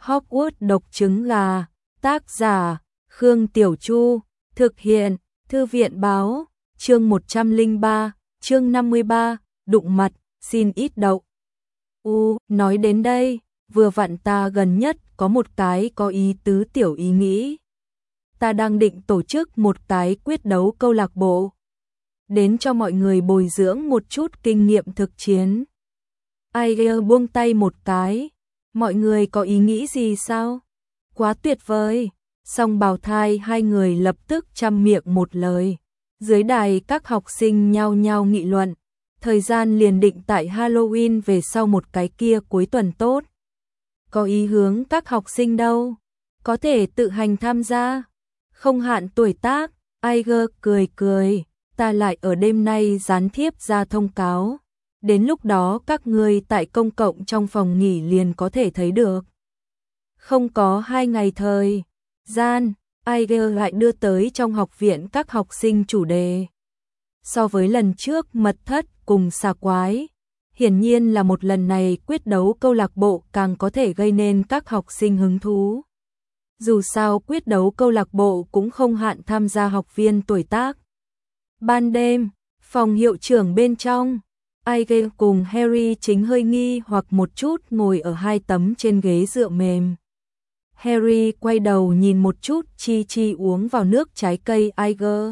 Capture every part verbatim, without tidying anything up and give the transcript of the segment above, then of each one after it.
Hogwarts độc trứng gà, tác giả, Khương Tiểu Chu, thực hiện, Thư viện báo, chương một trăm lẻ ba, chương năm mươi ba, đụng mặt, xin ít đậu. U, nói đến đây, vừa vặn ta gần nhất có một cái có ý tứ tiểu ý nghĩ. Ta đang định tổ chức một cái quyết đấu câu lạc bộ, đến cho mọi người bồi dưỡng một chút kinh nghiệm thực chiến. Aiger buông tay một cái, mọi người có ý nghĩ gì sao? Quá tuyệt vời. Song bào thai hai người lập tức chăm miệng một lời. Dưới đài các học sinh nhao nhao nghị luận. Thời gian liền định tại Halloween về sau một cái kia cuối tuần tốt. Có ý hướng các học sinh đâu? Có thể tự hành tham gia. Không hạn tuổi tác. Aiger cười cười. Ta lại ở đêm nay gián tiếp ra thông cáo. Đến lúc đó các ngươi tại công cộng trong phòng nghỉ liền có thể thấy được. Không có hai ngày thời gian, Aiger lại đưa tới trong học viện các học sinh chủ đề. So với lần trước mật thất cùng xà quái, hiển nhiên là một lần này quyết đấu câu lạc bộ càng có thể gây nên các học sinh hứng thú. Dù sao quyết đấu câu lạc bộ cũng không hạn tham gia học viên tuổi tác. Ban đêm, phòng hiệu trưởng bên trong, Aiger cùng Harry chính hơi nghi hoặc một chút ngồi ở hai tấm trên ghế dựa mềm. Harry quay đầu nhìn một chút Chi Chi uống vào nước trái cây Aiger.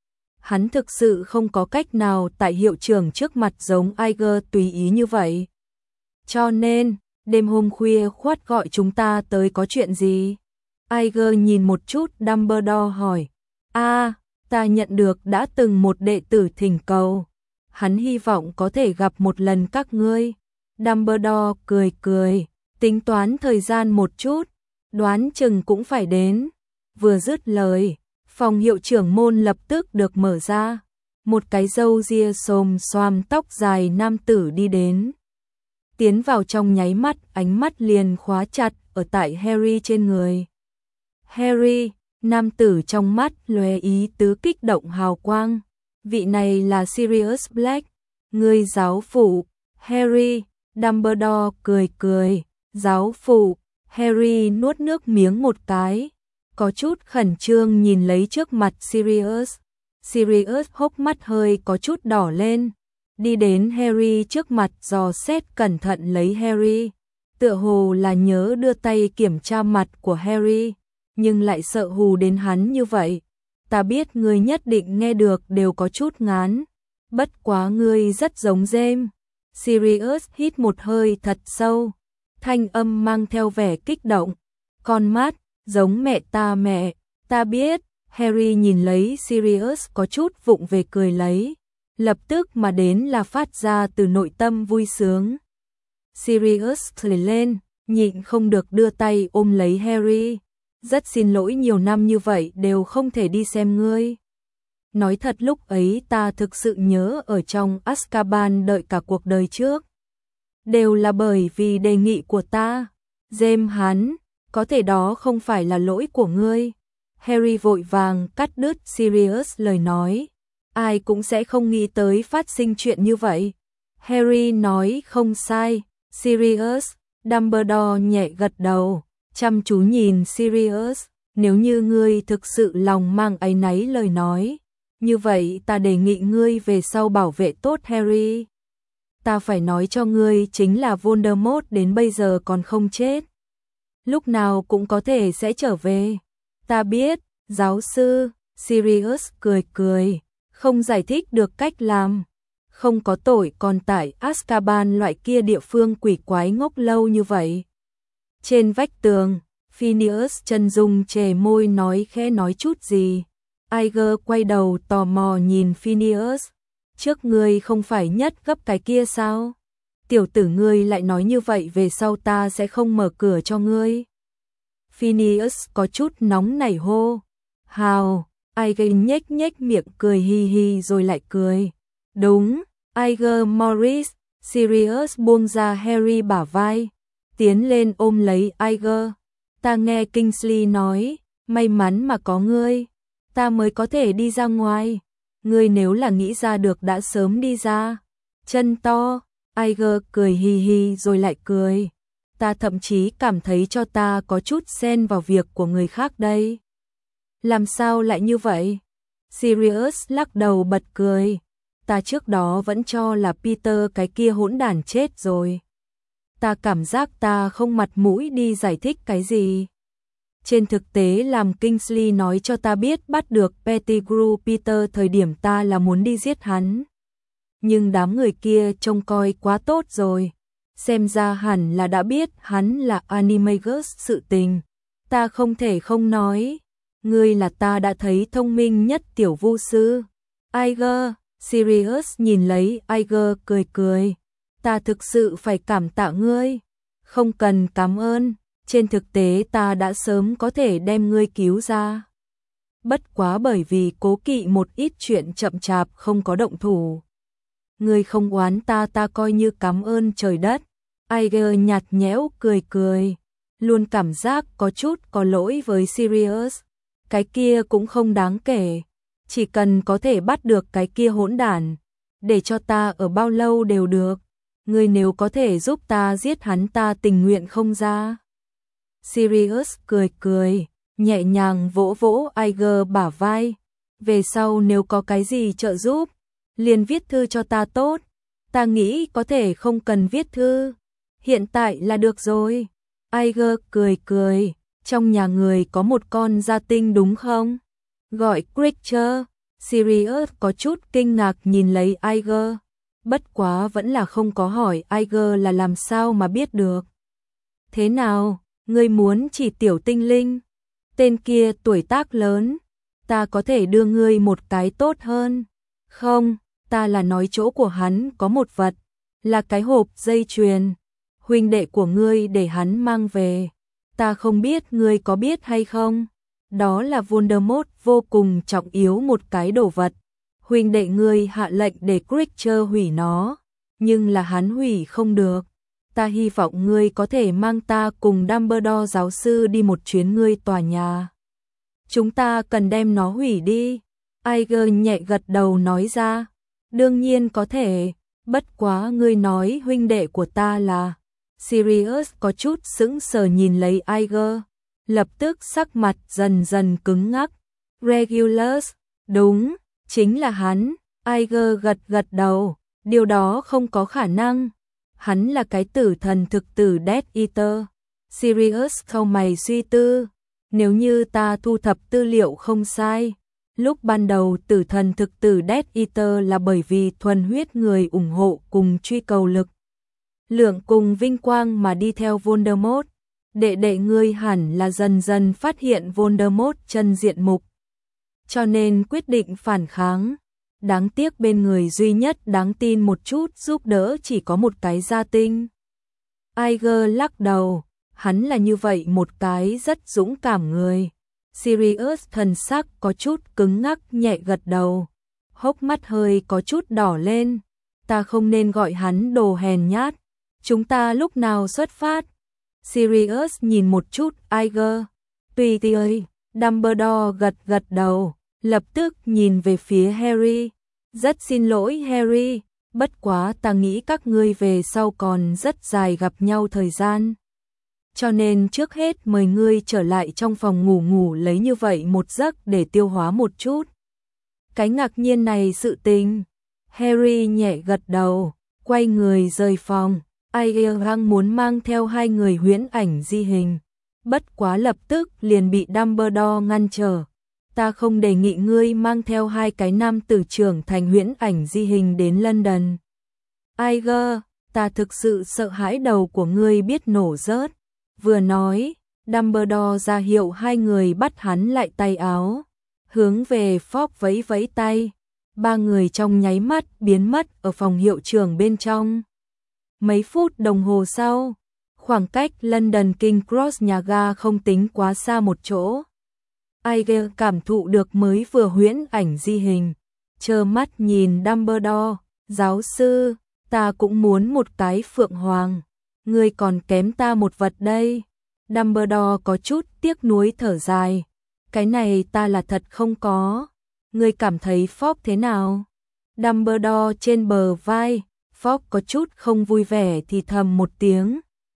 Hắn thực sự không có cách nào tại hiệu trưởng trước mặt giống Aiger tùy ý như vậy. Cho nên, đêm hôm khuya khoắt gọi chúng ta tới có chuyện gì? Aiger nhìn một chút Dumbledore hỏi. A, à, ta nhận được đã từng một đệ tử thỉnh cầu. Hắn hy vọng có thể gặp một lần các ngươi. Dumbledore cười cười, tính toán thời gian một chút, đoán chừng cũng phải đến. Vừa dứt lời, phòng hiệu trưởng môn lập tức được mở ra. Một cái râu ria xồm xoàm tóc dài nam tử đi đến. Tiến vào trong nháy mắt, ánh mắt liền khóa chặt ở tại Harry trên người. Harry, nam tử trong mắt lóe ý tứ kích động hào quang. Vị này là Sirius Black, người giáo phụ. Harry, Dumbledore cười cười, giáo phụ. Harry nuốt nước miếng một cái, có chút khẩn trương nhìn lấy trước mặt Sirius. Sirius hốc mắt hơi có chút đỏ lên, đi đến Harry trước mặt dò xét cẩn thận lấy Harry. Tựa hồ là nhớ đưa tay kiểm tra mặt của Harry, nhưng lại sợ hù đến hắn như vậy. Ta biết ngươi nhất định nghe được đều có chút ngán, bất quá ngươi rất giống James. Sirius hít một hơi thật sâu, thanh âm mang theo vẻ kích động. Con mắt, giống mẹ ta mẹ, ta biết. Harry nhìn lấy Sirius có chút vụng về cười lấy, lập tức mà đến là phát ra từ nội tâm vui sướng. Sirius cười lên, nhịn không được đưa tay ôm lấy Harry. Rất xin lỗi nhiều năm như vậy đều không thể đi xem ngươi. Nói thật lúc ấy ta thực sự nhớ ở trong Azkaban đợi cả cuộc đời trước. Đều là bởi vì đề nghị của ta. James hắn, có thể đó không phải là lỗi của ngươi. Harry vội vàng cắt đứt Sirius lời nói. Ai cũng sẽ không nghĩ tới phát sinh chuyện như vậy. Harry nói không sai. Sirius, Dumbledore nhẹ gật đầu, chăm chú nhìn Sirius. Nếu như ngươi thực sự lòng mang áy náy lời nói, như vậy ta đề nghị ngươi về sau bảo vệ tốt Harry. Ta phải nói cho ngươi chính là Voldemort đến bây giờ còn không chết. Lúc nào cũng có thể sẽ trở về. Ta biết, giáo sư. Sirius cười cười, không giải thích được cách làm. Không có tội còn tại Azkaban loại kia địa phương quỷ quái ngốc lâu như vậy. Trên vách tường, Phineas chân dung chề môi nói khẽ nói chút gì. Aiger quay đầu tò mò nhìn Phineas. Trước ngươi không phải nhất gấp cái kia sao? Tiểu tử ngươi lại nói như vậy về sau ta sẽ không mở cửa cho ngươi. Phineas có chút nóng nảy hô. Hào, Aiger nhếch nhếch miệng cười hi hi rồi lại cười. Đúng, Aiger Morris. Sirius buông ra Harry bả vai, tiến lên ôm lấy Aiger. Ta nghe Kingsley nói, may mắn mà có ngươi, ta mới có thể đi ra ngoài. Ngươi nếu là nghĩ ra được đã sớm đi ra. Chân to, Aiger cười hi hi rồi lại cười. ta thậm chí cảm thấy cho ta có chút xen vào việc của người khác đây. Làm sao lại như vậy? Sirius lắc đầu bật cười. Ta trước đó vẫn cho là Peter cái kia hỗn đản chết rồi. Ta cảm giác ta không mặt mũi đi giải thích cái gì. Trên thực tế làm Kingsley nói cho ta biết bắt được Pettigrew Peter thời điểm ta là muốn đi giết hắn. Nhưng đám người kia trông coi quá tốt rồi. Xem ra hẳn là đã biết hắn là Animagus sự tình. Ta không thể không nói. Ngươi là ta đã thấy thông minh nhất tiểu vu sư. Iger, Sirius nhìn lấy Iger cười cười. Ta thực sự phải cảm tạ ngươi. Không cần cảm ơn. Trên thực tế ta đã sớm có thể đem ngươi cứu ra. Bất quá bởi vì cố kỵ một ít chuyện chậm chạp không có động thủ. Ngươi không oán ta ta coi như cảm ơn trời đất. Iger nhạt nhẽo cười cười. Luôn cảm giác có chút có lỗi với Sirius. Cái kia cũng không đáng kể. Chỉ cần có thể bắt được cái kia hỗn đản. Để cho ta ở bao lâu đều được. Ngươi nếu có thể giúp ta giết hắn ta tình nguyện không ra. Sirius cười cười, nhẹ nhàng vỗ vỗ Iger bả vai. Về sau nếu có cái gì trợ giúp, liền viết thư cho ta tốt. Ta nghĩ có thể không cần viết thư. Hiện tại là được rồi. Iger cười cười, trong nhà người có một con gia tinh đúng không? Gọi Creature. Sirius có chút kinh ngạc nhìn lấy Iger. Bất quá vẫn là không có hỏi Iger là làm sao mà biết được. Thế nào, ngươi muốn chỉ tiểu tinh linh? Tên kia tuổi tác lớn, ta có thể đưa ngươi một cái tốt hơn. Không, ta là nói chỗ của hắn có một vật, là cái hộp dây chuyền. Huynh đệ của ngươi để hắn mang về. Ta không biết ngươi có biết hay không. Đó là Voldemort vô cùng trọng yếu một cái đồ vật. Huynh đệ ngươi hạ lệnh để Creature hủy nó, nhưng là hắn hủy không được. Ta hy vọng ngươi có thể mang ta cùng Dumbledore giáo sư đi một chuyến ngươi tòa nhà. Chúng ta cần đem nó hủy đi. Iger nhẹ gật đầu nói ra. Đương nhiên có thể, bất quá ngươi nói huynh đệ của ta là... Sirius có chút sững sờ nhìn lấy Iger, lập tức sắc mặt dần dần cứng ngắc. Regulus, đúng, chính là hắn. Iger gật gật đầu, điều đó không có khả năng. Hắn là cái tử thần thực tử Death Eater. Sirius cau mày suy tư, nếu như ta thu thập tư liệu không sai, lúc ban đầu tử thần thực tử Death Eater là bởi vì thuần huyết người ủng hộ cùng truy cầu lực lượng cùng vinh quang mà đi theo Voldemort. Đệ đệ ngươi hẳn là dần dần phát hiện Voldemort chân diện mục, cho nên quyết định phản kháng. Đáng tiếc bên người duy nhất đáng tin một chút giúp đỡ chỉ có một cái gia tinh. Iger lắc đầu, hắn là như vậy một cái rất dũng cảm người. Sirius thần sắc có chút cứng ngắc nhẹ gật đầu, hốc mắt hơi có chút đỏ lên. Ta không nên gọi hắn đồ hèn nhát. Chúng ta lúc nào xuất phát? Sirius nhìn một chút Iger. Tùy tì ơi. Dumbledore gật gật đầu, lập tức nhìn về phía Harry. Rất xin lỗi Harry, bất quá ta nghĩ các ngươi về sau còn rất dài gặp nhau thời gian. Cho nên trước hết mời ngươi trở lại trong phòng ngủ ngủ lấy như vậy một giấc để tiêu hóa một chút. Cái ngạc nhiên này sự tình. Harry nhẹ gật đầu, quay người rời phòng. Iger muốn mang theo hai người huyễn ảnh di hình, bất quá lập tức liền bị Dumbledore ngăn trở. Ta không đề nghị ngươi mang theo hai cái nam tử trưởng thành huyễn ảnh di hình đến London. Iger, ta thực sự sợ hãi đầu của ngươi biết nổ rớt. Vừa nói, Dumbledore ra hiệu hai người bắt hắn lại tay áo, hướng về Fogg vẫy vẫy tay. Ba người trong nháy mắt biến mất ở phòng hiệu trưởng bên trong. Mấy phút đồng hồ sau, khoảng cách London King Cross nhà ga không tính quá xa một chỗ. Iger cảm thụ được mới vừa huyễn ảnh di hình, trơ mắt nhìn Dumbledore, giáo sư, ta cũng muốn một cái phượng hoàng, ngươi còn kém ta một vật đây. Dumbledore có chút tiếc nuối thở dài, cái này ta là thật không có, ngươi cảm thấy Fogg thế nào? Dumbledore trên bờ vai, Fogg có chút không vui vẻ thì thầm một tiếng,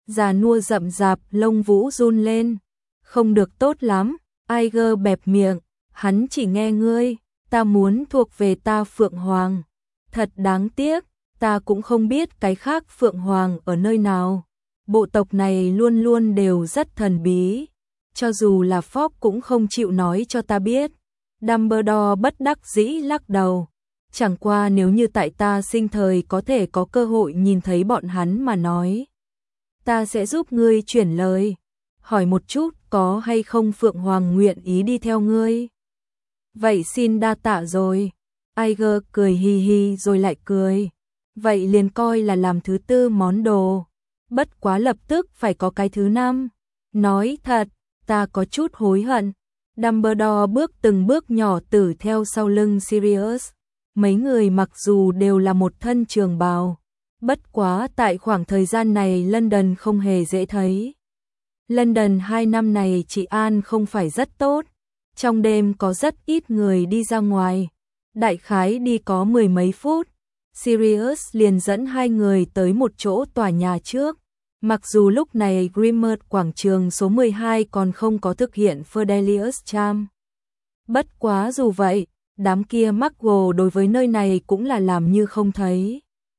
già nua rậm rạp, lông vũ run lên. Không được tốt lắm, Iger bẹp miệng, hắn chỉ nghe ngươi, ta muốn thuộc về ta Phượng Hoàng. Thật đáng tiếc, ta cũng không biết cái khác Phượng Hoàng ở nơi nào. Bộ tộc này luôn luôn đều rất thần bí, cho dù là Fogg cũng không chịu nói cho ta biết. Dumbledore bất đắc dĩ lắc đầu. Chẳng qua nếu như tại ta sinh thời có thể có cơ hội nhìn thấy bọn hắn mà nói, ta sẽ giúp ngươi chuyển lời. Hỏi một chút có hay không Phượng Hoàng nguyện ý đi theo ngươi. Vậy xin đa tạ rồi. Iger cười hi hi rồi lại cười. Vậy liền coi là làm thứ tư món đồ. Bất quá lập tức phải có cái thứ năm. Nói thật, ta có chút hối hận. Dumbledore bước từng bước nhỏ tử theo sau lưng Sirius. Mấy người mặc dù đều là một thân trường bào, bất quá tại khoảng thời gian này London không hề dễ thấy. London hai năm này trị an không phải rất tốt, trong đêm có rất ít người đi ra ngoài. Đại khái đi có mười mấy phút, Sirius liền dẫn hai người tới một chỗ tòa nhà trước. Mặc dù lúc này Grimmauld quảng trường số mười hai còn không có thực hiện Fidelius Charm. Bất quá dù vậy, đám kia Muggle đối với nơi này cũng là làm như không thấy.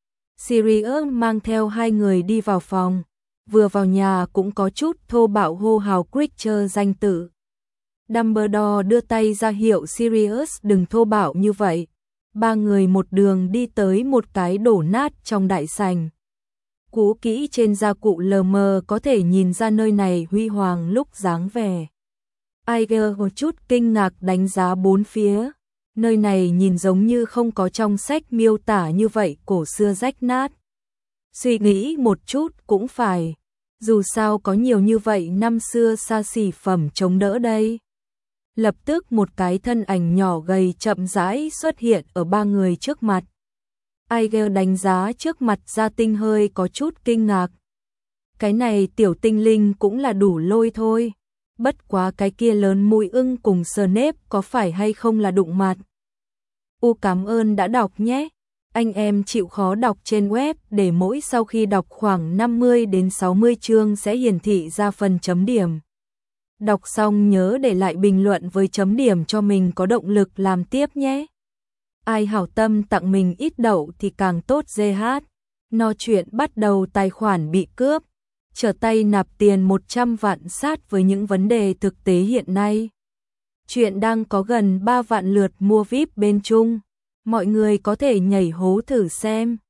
Sirius mang theo hai người đi vào phòng, vừa vào nhà cũng có chút thô bạo hô hào Creature danh tự. Dumbledore đưa tay ra hiệu Sirius đừng thô bạo như vậy. Ba người một đường đi tới một cái đổ nát trong đại sảnh. Cũ kỹ trên gia cụ lờ mờ có thể nhìn ra nơi này huy hoàng lúc dáng vẻ. Iger một chút kinh ngạc đánh giá bốn phía. Nơi này nhìn giống như không có trong sách miêu tả như vậy cổ xưa rách nát. Suy nghĩ một chút cũng phải. Dù sao có nhiều như vậy năm xưa xa xỉ phẩm chống đỡ đây. Lập tức một cái thân ảnh nhỏ gầy chậm rãi xuất hiện ở ba người trước mặt. Iger đánh giá trước mặt gia tinh hơi có chút kinh ngạc. Cái này tiểu tinh linh cũng là đủ lôi thôi. Bất quá cái kia lớn mũi ưng cùng Snape có phải hay không là đụng mặt. U cảm ơn đã đọc nhé. Anh em chịu khó đọc trên web để mỗi sau khi đọc khoảng năm mươi đến sáu mươi chương sẽ hiển thị ra phần chấm điểm. Đọc xong nhớ để lại bình luận với chấm điểm cho mình có động lực làm tiếp nhé. Ai hảo tâm tặng mình ít đậu thì càng tốt giê hát. No chuyện bắt đầu tài khoản bị cướp. Trở tay nạp tiền một trăm vạn sát với những vấn đề thực tế hiện nay. Chuyện đang có gần ba vạn lượt mua vi ai pi bên Trung. Mọi người có thể nhảy hố thử xem.